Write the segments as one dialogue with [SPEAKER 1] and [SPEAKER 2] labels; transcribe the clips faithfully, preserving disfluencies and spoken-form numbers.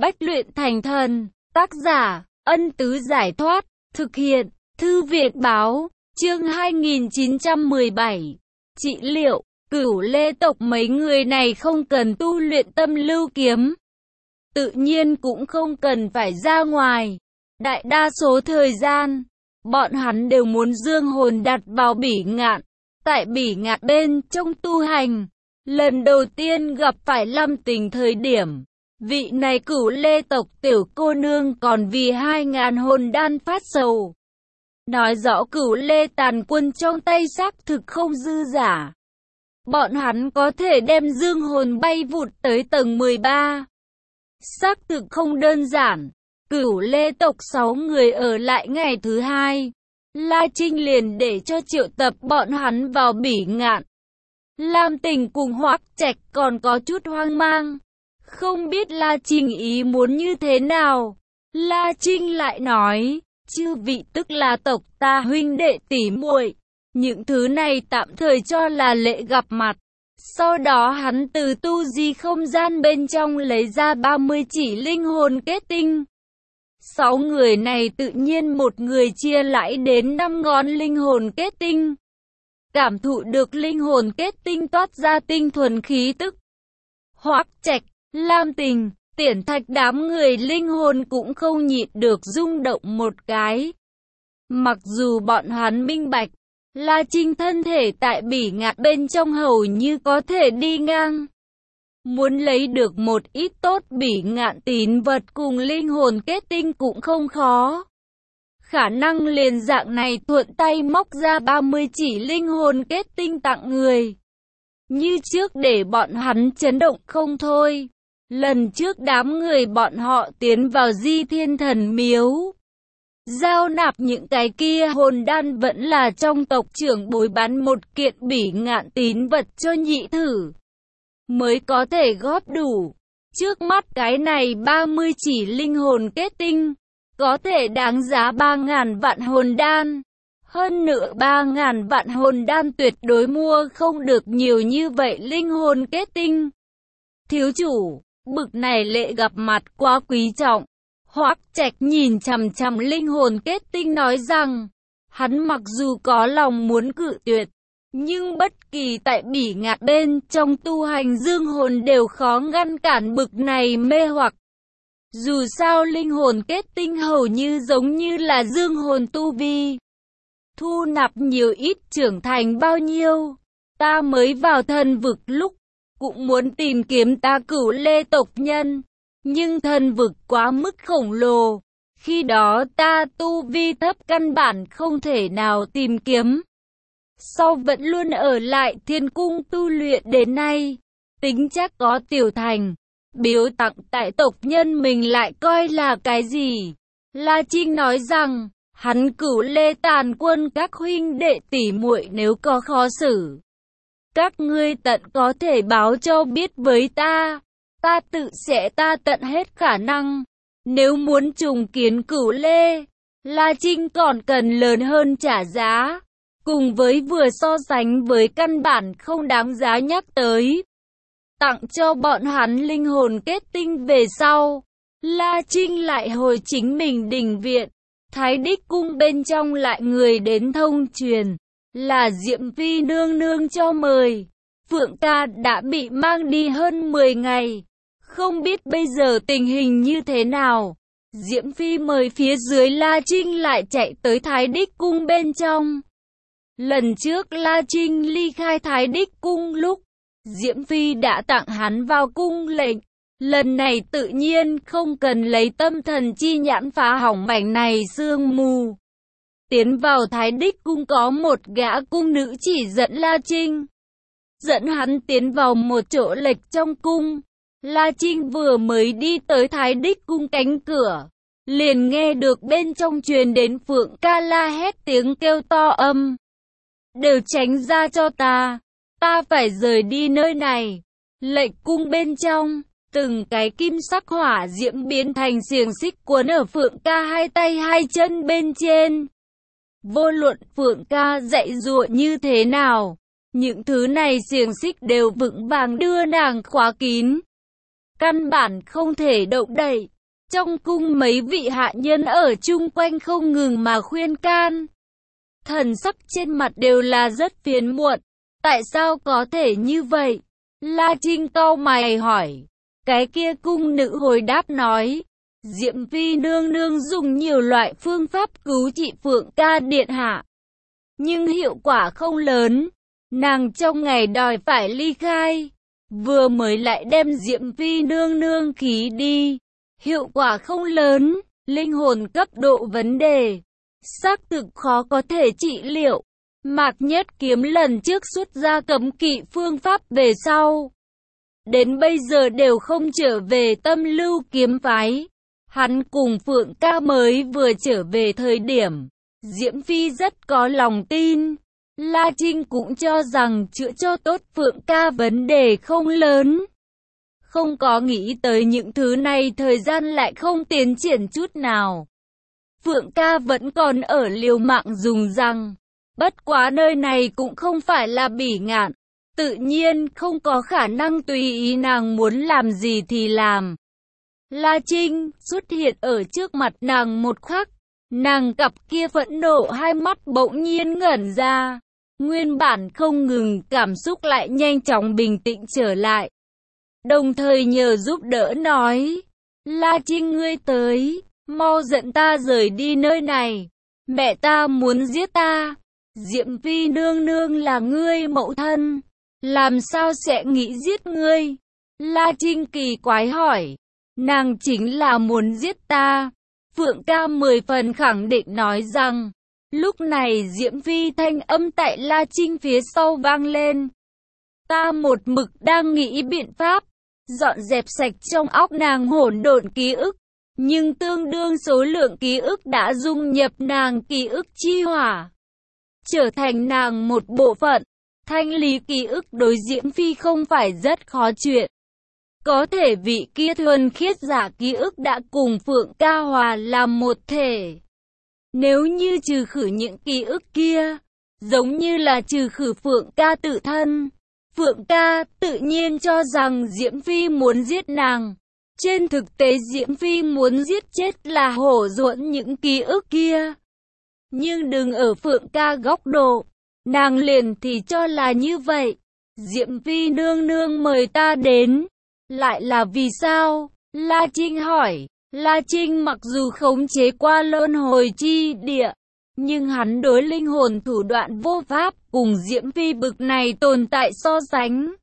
[SPEAKER 1] Bách luyện thành thần. Tác giả, Ân Tứ Giải Thoát. Thực hiện, Thư Việt Báo. Chương hai nghìn chín trăm mười bảy. Trị liệu. Cửu Lê tộc mấy người này không cần tu luyện tâm lưu kiếm. Tự nhiên cũng không cần phải ra ngoài. Đại đa số thời gian, bọn hắn đều muốn dương hồn đặt vào bỉ ngạn. Tại bỉ ngạn bên trong tu hành, lần đầu tiên gặp phải Lâm Tình thời điểm, vị này Cửu Lê tộc tiểu cô nương còn vì hai ngàn hồn đan phát sầu. Nói rõ Cửu Lê tàn quân trong tay xác thực không dư giả. Bọn hắn có thể đem dương hồn bay vụt tới tầng mười ba. Xác thực không đơn giản. Cửu Lê tộc sáu người ở lại ngày thứ hai. La Trinh liền để cho triệu tập bọn hắn vào bỉ ngạn. Lam Tình cùng Hoắc Trạch còn có chút hoang mang. Không biết La Trinh ý muốn như thế nào. La Trinh lại nói, chư vị tức là tộc ta huynh đệ tỷ muội. Những thứ này tạm thời cho là lễ gặp mặt. Sau đó hắn từ tu di không gian bên trong lấy ra ba mươi chỉ linh hồn kết tinh. Sáu người này tự nhiên một người chia lãi đến năm ngón linh hồn kết tinh. Cảm thụ được linh hồn kết tinh toát ra tinh thuần khí tức. Hoắc Trạch, Lam Tình, Tiễn Thạch đám người linh hồn cũng không nhịn được rung động một cái. Mặc dù bọn hắn minh bạch, La Trinh thân thể tại bỉ ngạn bên trong hầu như có thể đi ngang. Muốn lấy được một ít tốt bỉ ngạn tín vật cùng linh hồn kết tinh cũng không khó. Khả năng liền dạng này thuận tay móc ra ba mươi chỉ linh hồn kết tinh tặng người. Như trước để bọn hắn chấn động không thôi. Lần trước đám người bọn họ tiến vào Di Thiên Thần Miếu, giao nạp những cái kia hồn đan vẫn là trong tộc trưởng bối bán một kiện bỉ ngạn tín vật cho nhị thử mới có thể góp đủ. Trước mắt cái này ba mươi chỉ linh hồn kết tinh, có thể đáng giá ba ngàn vạn hồn đan. Hơn nữa ba ngàn vạn hồn đan tuyệt đối mua không được nhiều như vậy linh hồn kết tinh. Thiếu chủ, bực này lễ gặp mặt quá quý trọng. Hoắc Trạch nhìn chằm chằm linh hồn kết tinh nói rằng, hắn mặc dù có lòng muốn cự tuyệt, nhưng bất kỳ tại bỉ ngạn bên trong tu hành dương hồn đều khó ngăn cản bực này mê hoặc. Dù sao linh hồn kết tinh hầu như giống như là dương hồn tu vi. Thu nạp nhiều ít trưởng thành bao nhiêu. Ta mới vào thần vực lúc, cũng muốn tìm kiếm ta Cửu Lê tộc nhân. Nhưng thần vực quá mức khổng lồ. Khi đó ta tu vi thấp căn bản không thể nào tìm kiếm. Sau vẫn luôn ở lại thiên cung tu luyện đến nay. Tính chắc có tiểu thành. Biếu tặng tại tộc nhân mình lại coi là cái gì? La Trinh nói rằng, hắn Cửu Lê tàn quân các huynh đệ tỷ muội nếu có khó xử, các ngươi tận có thể báo cho biết với ta. Ta tự sẽ ta tận hết khả năng. Nếu muốn trùng kiến Cửu Lê, La Trinh còn cần lớn hơn trả giá. Cùng với vừa so sánh với căn bản không đáng giá nhắc tới. Tặng cho bọn hắn linh hồn kết tinh về sau, La Trinh lại hồi chính mình đình viện. Thái Đích cung bên trong lại người đến thông truyền, là Diệm Phi nương nương cho mời. Phượng ca đã bị mang đi hơn mười ngày. Không biết bây giờ tình hình như thế nào. Diễm Phi mời phía dưới La Trinh lại chạy tới Thái Đích cung bên trong. Lần trước La Trinh ly khai Thái Đích cung lúc, Diễm Phi đã tặng hắn vào cung lệnh. Lần này tự nhiên không cần lấy tâm thần chi nhãn phá hỏng mảnh này sương mù. Tiến vào Thái Đích cung có một gã cung nữ chỉ dẫn La Trinh. Dẫn hắn tiến vào một chỗ lệch trong cung. La Trinh vừa mới đi tới Thái Đích cung cánh cửa, liền nghe được bên trong truyền đến Phượng ca la hét tiếng kêu to âm. Đều tránh ra cho ta, ta phải rời đi nơi này. Lệnh cung bên trong, từng cái kim sắc hỏa diễm biến thành xiềng xích cuốn ở Phượng ca hai tay hai chân bên trên. Vô luận Phượng ca dạy dụa như thế nào, những thứ này xiềng xích đều vững vàng đưa nàng khóa kín. căn bản không thể động đậy. Trong cung mấy vị hạ nhân ở chung quanh không ngừng mà khuyên can. Thần sắc trên mặt đều là rất phiền muộn. Tại sao có thể như vậy? La Trinh cau mày hỏi. Cái kia cung nữ hồi đáp nói. Diệm Phi nương nương dùng nhiều loại phương pháp cứu trị Phượng ca điện hạ. Nhưng hiệu quả không lớn. Nàng trong ngày đòi phải ly khai. Vừa mới lại đem Diệm Phi nương nương khí đi. Hiệu quả không lớn. Linh hồn cấp độ vấn đề. Xác thực khó có thể trị liệu. Mạc Nhất Kiếm lần trước xuất ra cấm kỵ phương pháp về sau. Đến bây giờ đều không trở về Tâm Lưu kiếm phái. Hắn cùng Phượng ca mới vừa trở về thời điểm. Diễm Phi rất có lòng tin. La Trinh cũng cho rằng chữa cho tốt Phượng ca vấn đề không lớn. Không có nghĩ tới những thứ này thời gian lại không tiến triển chút nào. Phượng ca vẫn còn ở liều mạng dùng răng. Bất quá nơi này cũng không phải là Bỉ Ngạn. Tự nhiên không có khả năng tùy ý nàng muốn làm gì thì làm. La Trinh xuất hiện ở trước mặt nàng một khắc. Nàng cặp kia phẫn nộ hai mắt bỗng nhiên ngẩn ra. Nguyên bản không ngừng cảm xúc lại nhanh chóng bình tĩnh trở lại. Đồng thời nhờ giúp đỡ nói. La Trinh ngươi tới, mau dẫn ta rời đi nơi này. Mẹ ta muốn giết ta. Diệm Phi nương nương là ngươi mẫu thân. Làm sao sẽ nghĩ giết ngươi? La Trinh kỳ quái hỏi. Nàng chính là muốn giết ta. Phượng ca mười phần khẳng định nói rằng. Lúc này Diễm Phi thanh âm tại La Trinh phía sau vang lên. Ta một mực đang nghĩ biện pháp. Dọn dẹp sạch trong óc nàng hỗn độn ký ức. Nhưng tương đương số lượng ký ức đã dung nhập nàng ký ức chi hỏa. Trở thành nàng một bộ phận. Thanh lý ký ức đối Diễm Phi không phải rất khó chuyện. Có thể vị kia thuần khiết giả ký ức đã cùng Phượng ca hòa làm một thể. Nếu như trừ khử những ký ức kia, giống như là trừ khử Phượng ca tự thân. Phượng ca tự nhiên cho rằng Diễm Phi muốn giết nàng. Trên thực tế Diễm Phi muốn giết chết là hổ ruộn những ký ức kia. Nhưng đừng ở Phượng ca góc độ. Nàng liền thì cho là như vậy. Diệm Phi nương nương mời ta đến. Lại là vì sao? La Trinh hỏi. La Trinh mặc dù khống chế qua luân hồi chi địa. Nhưng hắn đối linh hồn thủ đoạn vô pháp cùng Diễm Phi bực này tồn tại so sánh.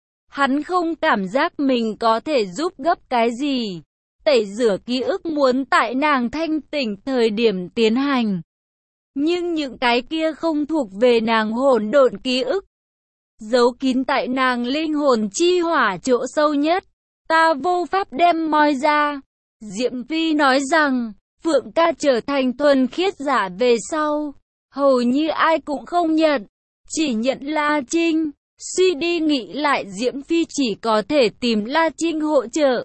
[SPEAKER 1] Hắn không cảm giác mình có thể giúp gấp cái gì. Tẩy rửa ký ức muốn tại nàng thanh tỉnh thời điểm tiến hành. Nhưng những cái kia không thuộc về nàng hỗn độn ký ức. Giấu kín tại nàng linh hồn chi hỏa chỗ sâu nhất. Ta vô pháp đem moi ra. Diệm Phi nói rằng, Phượng ca trở thành thuần khiết giả về sau. Hầu như ai cũng không nhận. Chỉ nhận La Trinh. Suy đi nghĩ lại Diễm Phi chỉ có thể tìm La Trinh hỗ trợ.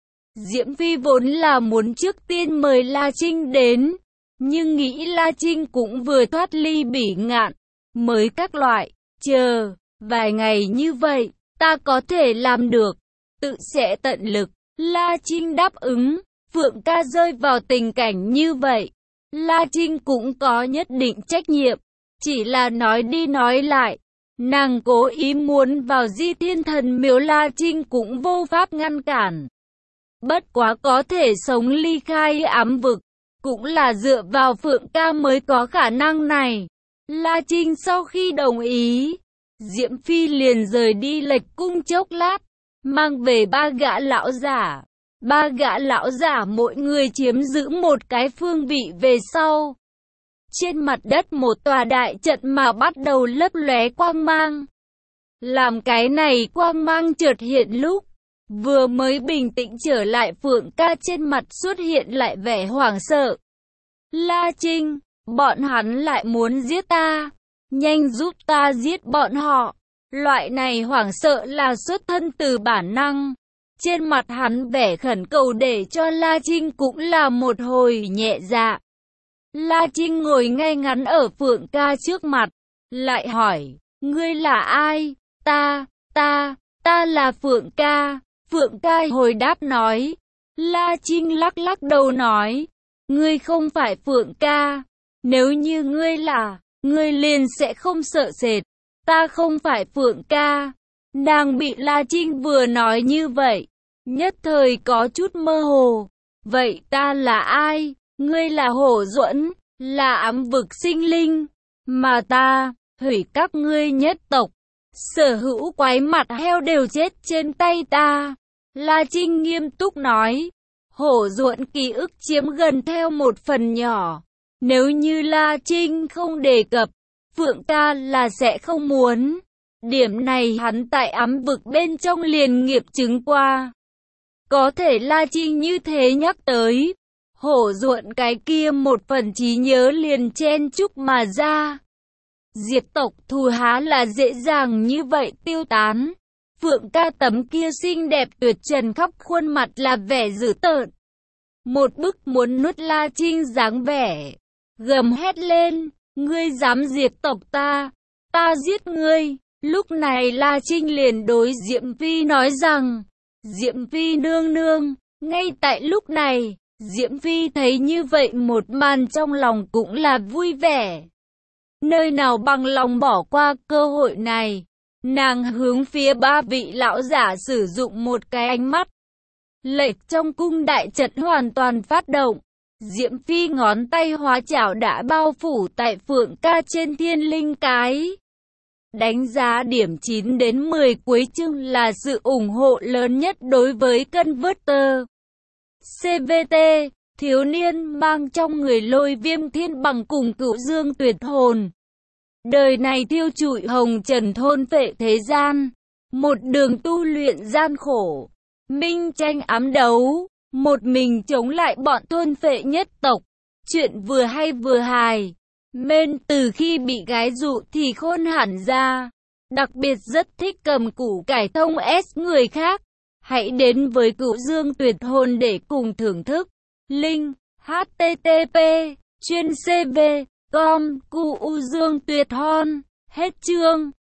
[SPEAKER 1] Diễm Phi vốn là muốn trước tiên mời La Trinh đến. Nhưng nghĩ La Trinh cũng vừa thoát ly Bỉ Ngạn. Mới các loại, chờ, vài ngày như vậy, ta có thể làm được. Tự sẽ tận lực. La Trinh đáp ứng. Phượng ca rơi vào tình cảnh như vậy. La Trinh cũng có nhất định trách nhiệm. Chỉ là nói đi nói lại. Nàng cố ý muốn vào Di Thiên Thần Miếu, La Trinh cũng vô pháp ngăn cản. Bất quá có thể sống ly khai ám vực. Cũng là dựa vào Phượng ca mới có khả năng này. La Trinh sau khi đồng ý. Diễm Phi liền rời đi lệch cung chốc lát. Mang về ba gã lão giả. Ba gã lão giả mỗi người chiếm giữ một cái phương vị về sau. Trên mặt đất một tòa đại trận mà bắt đầu lấp lóe quang mang. Làm cái này quang mang chợt hiện lúc. Vừa mới bình tĩnh trở lại Phượng ca trên mặt xuất hiện lại vẻ hoảng sợ. La Trinh, bọn hắn lại muốn giết ta. Nhanh giúp ta giết bọn họ. Loại này hoảng sợ là xuất thân từ bản năng. Trên mặt hắn vẻ khẩn cầu để cho La Trinh cũng là một hồi nhẹ dạ. La Trinh ngồi ngay ngắn ở Phượng ca trước mặt. Lại hỏi, ngươi là ai? Ta, ta, ta là Phượng ca. Phượng ca hồi đáp nói. La Trinh lắc lắc đầu nói, ngươi không phải Phượng ca, nếu như ngươi là, ngươi liền sẽ không sợ sệt, ta không phải Phượng ca. Nàng bị La Trinh vừa nói như vậy, nhất thời có chút mơ hồ. Vậy ta là ai? Ngươi là Hổ Duẫn, là ám vực sinh linh, mà ta, hủy các ngươi nhất tộc. Sở hữu quái mặt heo đều chết trên tay ta. La Trinh nghiêm túc nói. Hổ Duẫn ký ức chiếm gần theo một phần nhỏ. Nếu như La Trinh không đề cập, Phượng ca là sẽ không muốn. Điểm này hắn tại ám vực bên trong liền nghiệp chứng qua. Có thể La Trinh như thế nhắc tới, Hổ Duẫn cái kia một phần trí nhớ liền chen chúc mà ra. Diệt tộc thù há là dễ dàng như vậy tiêu tán. Phượng ca tấm kia xinh đẹp tuyệt trần khắp khuôn mặt là vẻ dữ tợn. Một bức muốn nuốt La Trinh dáng vẻ. Gầm hét lên, ngươi dám diệt tộc ta, ta giết ngươi. Lúc này La Trinh liền đối Diệm Phi nói rằng, Diệm Phi nương nương, ngay tại lúc này, Diệm Phi thấy như vậy một màn trong lòng cũng là vui vẻ. Nơi nào bằng lòng bỏ qua cơ hội này, nàng hướng phía ba vị lão giả sử dụng một cái ánh mắt. Lệch trong cung đại trận hoàn toàn phát động, Diệm Phi ngón tay hóa chảo đã bao phủ tại Phượng ca trên thiên linh cái. Đánh giá điểm chín đến mười cuối chương là sự ủng hộ lớn nhất đối với Converter. xê vê tê, thiếu niên mang trong người Lôi Viêm Thiên Bằng cùng Cửu Dương Tuyệt Hồn. Đời này thiêu trụi hồng trần thôn phệ thế gian, một đường tu luyện gian khổ, minh tranh ám đấu, một mình chống lại bọn thôn phệ nhất tộc. Chuyện vừa hay vừa hài. Mên từ khi bị gái dụ thì khôn hẳn ra. Đặc biệt rất thích cầm củ cải thông S người khác. Hãy đến với Cửu Dương Tuyệt Hồn để cùng thưởng thức. Link H T T P chuyên C V com Cửu Dương Tuyệt Hồn. Hết chương.